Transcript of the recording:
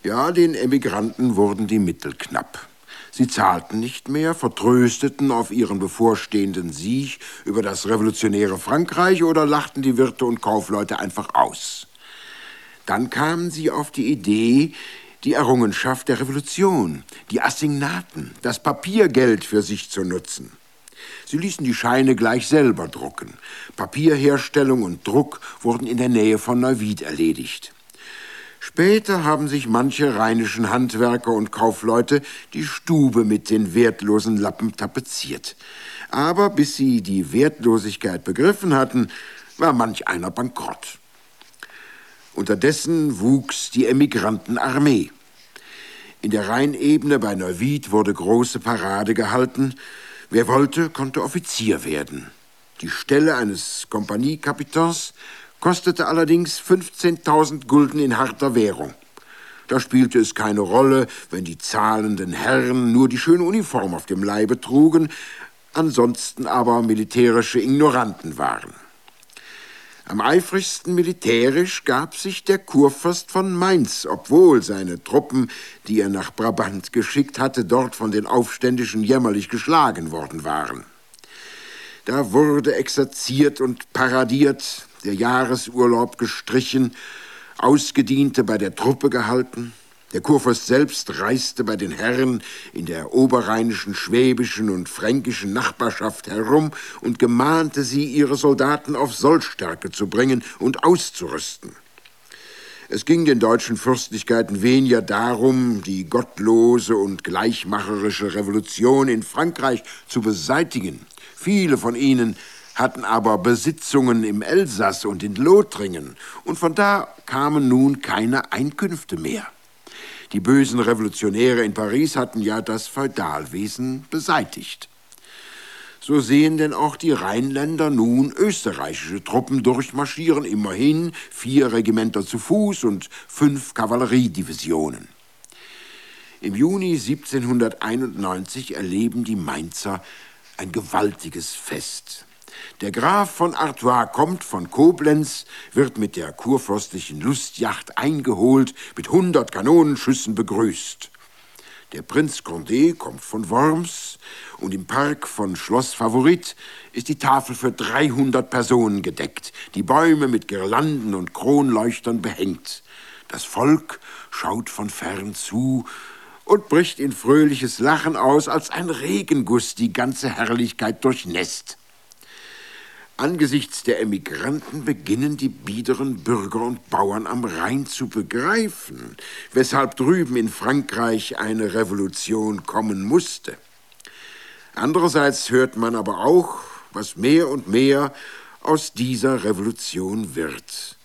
Ja, den Emigranten wurden die Mittel knapp. Sie zahlten nicht mehr, vertrösteten auf ihren bevorstehenden Sieg über das revolutionäre Frankreich oder lachten die Wirte und Kaufleute einfach aus. Dann kamen sie auf die Idee, die Errungenschaft der Revolution, die Assignaten, das Papiergeld für sich zu nutzen. Sie ließen die Scheine gleich selber drucken. Papierherstellung und Druck wurden in der Nähe von Neuwied erledigt. Später haben sich manche rheinischen Handwerker und Kaufleute die Stube mit den wertlosen Lappen tapeziert. Aber bis sie die Wertlosigkeit begriffen hatten, war manch einer bankrott. Unterdessen wuchs die Emigrantenarmee. In der Rheinebene bei Neuwied wurde große Parade gehalten. Wer wollte, konnte Offizier werden. Die Stelle eines Kompaniekapitans kostete allerdings 15.000 Gulden in harter Währung. Da spielte es keine Rolle, wenn die zahlenden Herren nur die schöne Uniform auf dem Leibe trugen, ansonsten aber militärische Ignoranten waren. Am eifrigsten militärisch gab sich der Kurfürst von Mainz, obwohl seine Truppen, die er nach Brabant geschickt hatte, dort von den Aufständischen jämmerlich geschlagen worden waren. Da wurde exerziert und paradiert, der Jahresurlaub gestrichen, Ausgediente bei der Truppe gehalten. Der Kurfürst selbst reiste bei den Herren in der oberrheinischen, schwäbischen und fränkischen Nachbarschaft herum und gemahnte sie, ihre Soldaten auf Sollstärke zu bringen und auszurüsten. Es ging den deutschen Fürstlichkeiten weniger darum, die gottlose und gleichmacherische Revolution in Frankreich zu beseitigen. Viele von ihnen hatten aber Besitzungen im Elsass und in Lothringen, und von da kamen nun keine Einkünfte mehr. Die bösen Revolutionäre in Paris hatten ja das Feudalwesen beseitigt. So sehen denn auch die Rheinländer nun österreichische Truppen durchmarschieren, immerhin 4 Regimenter zu Fuß und 5 Kavalleriedivisionen. Im Juni 1791 erleben die Mainzer ein gewaltiges Fest. Der Graf von Artois kommt von Koblenz, wird mit der kurfürstlichen Lustjacht eingeholt, mit 100 Kanonenschüssen begrüßt. Der Prinz Condé kommt von Worms und im Park von Schloss Favorit ist die Tafel für 300 Personen gedeckt, die Bäume mit Girlanden und Kronleuchtern behängt. Das Volk schaut von fern zu und bricht in fröhliches Lachen aus, als ein Regenguss die ganze Herrlichkeit durchnässt. Angesichts der Emigranten beginnen die biederen Bürger und Bauern am Rhein zu begreifen, weshalb drüben in Frankreich eine Revolution kommen musste. Andererseits hört man aber auch, was mehr und mehr aus dieser Revolution wird.